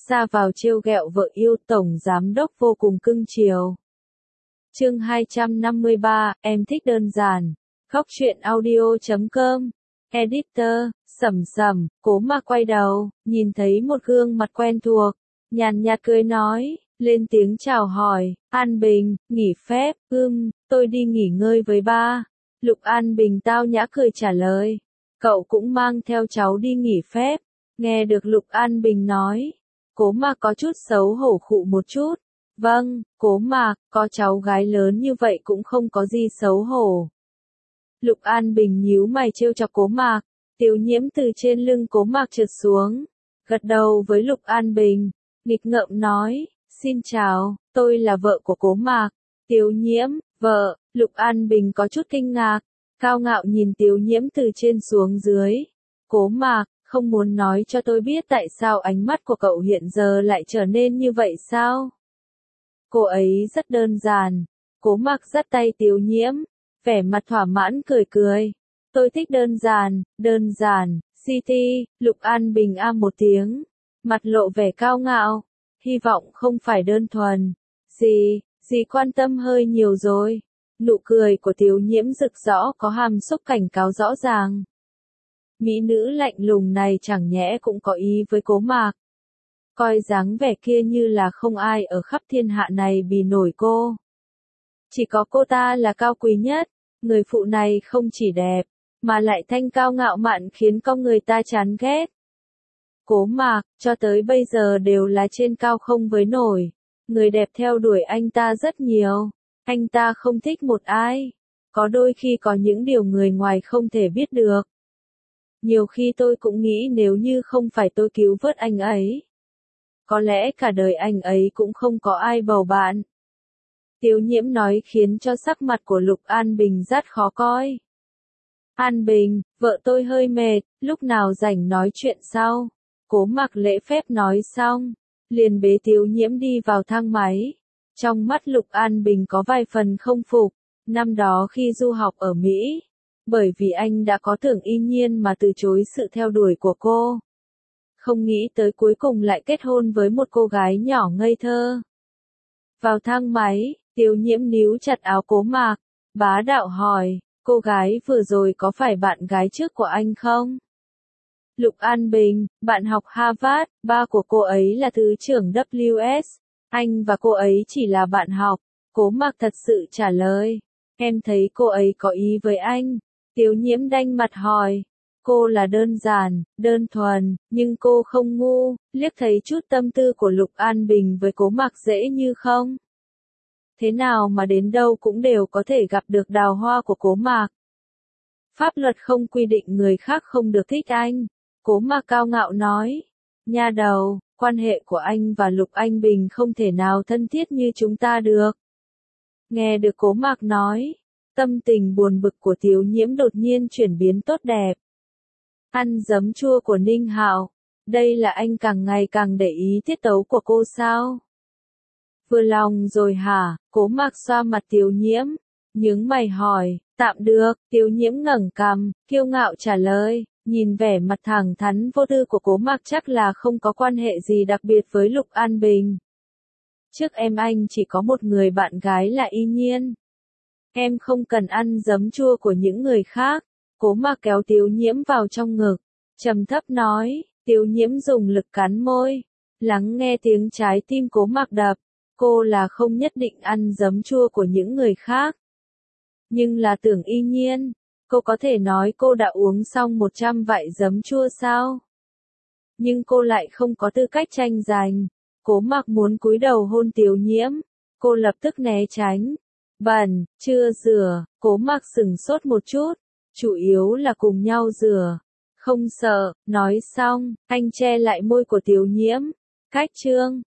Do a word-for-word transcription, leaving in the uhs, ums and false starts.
ra vào trêu ghẹo vợ yêu, tổng giám đốc vô cùng cưng chiều. Chương hai trăm năm mươi ba, em thích đơn giản. Góc truyện audio chấm com. Editor, Sầm Sầm. Cố Mạc quay đầu, nhìn thấy một gương mặt quen thuộc, nhàn nhạt cười nói, lên tiếng chào hỏi, An Bình, nghỉ phép, ưm, tôi đi nghỉ ngơi với ba. Lục An Bình tao nhã cười trả lời, cậu cũng mang theo cháu đi nghỉ phép. Nghe được Lục An Bình nói, Cố Mạc có chút xấu hổ khụ một chút. Vâng, Cố Mạc, có cháu gái lớn như vậy cũng không có gì xấu hổ. Lục An Bình nhíu mày trêu chọc Cố Mạc, Tiểu Nhiễm từ trên lưng Cố Mạc trượt xuống, gật đầu với Lục An Bình, nghịch ngợm nói, xin chào, tôi là vợ của Cố Mạc. Tiểu Nhiễm, vợ, Lục An Bình có chút kinh ngạc, cao ngạo nhìn Tiểu Nhiễm từ trên xuống dưới. Cố Mạc, không muốn nói cho tôi biết tại sao ánh mắt của cậu hiện giờ lại trở nên như vậy sao? Cô ấy rất đơn giản. Cố Mạc dắt tay Tiểu Nhiễm, vẻ mặt thỏa mãn cười cười. Tôi thích đơn giản, đơn giản, City. Lục An Bình a một tiếng, mặt lộ vẻ cao ngạo, hy vọng không phải đơn thuần. Gì, gì quan tâm hơi nhiều rồi. Nụ cười của Tiểu Nhiễm rực rõ có hàm xúc cảnh cáo rõ ràng. Mỹ nữ lạnh lùng này chẳng nhẽ cũng có ý với Cố Mạc. Coi dáng vẻ kia như là không ai ở khắp thiên hạ này bì nổi cô. Chỉ có cô ta là cao quý nhất, người phụ này không chỉ đẹp, mà lại thanh cao ngạo mạn khiến con người ta chán ghét. Cố Mạc, cho tới bây giờ đều là trên cao không với nổi, người đẹp theo đuổi anh ta rất nhiều, anh ta không thích một ai, có đôi khi có những điều người ngoài không thể biết được. Nhiều khi tôi cũng nghĩ nếu như không phải tôi cứu vớt anh ấy, có lẽ cả đời anh ấy cũng không có ai bầu bạn. Tiểu Nhiễm nói khiến cho sắc mặt của Lục An Bình rất khó coi. An Bình, vợ tôi hơi mệt, lúc nào rảnh nói chuyện sau. Cố Mạc lễ phép nói xong, liền bế Tiểu Nhiễm đi vào thang máy. Trong mắt Lục An Bình có vài phần không phục, năm đó khi du học ở Mỹ, bởi vì anh đã có Tưởng Y Nhiên mà từ chối sự theo đuổi của cô. Không nghĩ tới cuối cùng lại kết hôn với một cô gái nhỏ ngây thơ. Vào thang máy, Tiểu Nhiễm níu chặt áo Cố Mạc, bá đạo hỏi, cô gái vừa rồi có phải bạn gái trước của anh không? Lục An Bình, bạn học Harvard, ba của cô ấy là thứ trưởng W S, anh và cô ấy chỉ là bạn học. Cố Mạc thật sự trả lời, em thấy cô ấy có ý với anh. Tiểu Nhiễm đanh mặt hỏi, cô là đơn giản, đơn thuần, nhưng cô không ngu, liếc thấy chút tâm tư của Lục An Bình với Cố Mạc dễ như không. Thế nào mà đến đâu cũng đều có thể gặp được đào hoa của Cố Mạc. Pháp luật không quy định người khác không được thích anh. Cố Mạc cao ngạo nói, nha đầu, quan hệ của anh và Lục Anh Bình không thể nào thân thiết như chúng ta được. Nghe được Cố Mạc nói, tâm tình buồn bực của Tiểu Nhiễm đột nhiên chuyển biến tốt đẹp. Ăn giấm chua của Ninh Hạo, đây là anh càng ngày càng để ý tiết tấu của cô sao? Vừa lòng rồi hả? Cố Mạc xoa mặt Tiểu Nhiễm, nhướng mày hỏi, tạm được. Tiểu Nhiễm ngẩng cằm, kiêu ngạo trả lời, nhìn vẻ mặt thẳng thắn vô tư của Cố Mạc chắc là không có quan hệ gì đặc biệt với Lục An Bình. Trước em anh chỉ có một người bạn gái là Y Nhiên. Em không cần ăn giấm chua của những người khác. Cố Mạc kéo Tiểu Nhiễm vào trong ngực, trầm thấp nói. Tiểu Nhiễm dùng lực cắn môi, lắng nghe tiếng trái tim Cố Mạc đập. Cô là không nhất định ăn giấm chua của những người khác, nhưng là Tưởng Y Nhiên, cô có thể nói cô đã uống xong một trăm vại giấm chua sao? Nhưng cô lại không có tư cách tranh giành. Cố Mạc muốn cúi đầu hôn Tiểu Nhiễm, cô lập tức né tránh. Bẩn, chưa rửa. Cố Mạc sửng sốt một chút, chủ yếu là cùng nhau rửa. Không sợ. Nói xong, anh che lại môi của Tiểu Nhiễm. Cách chương,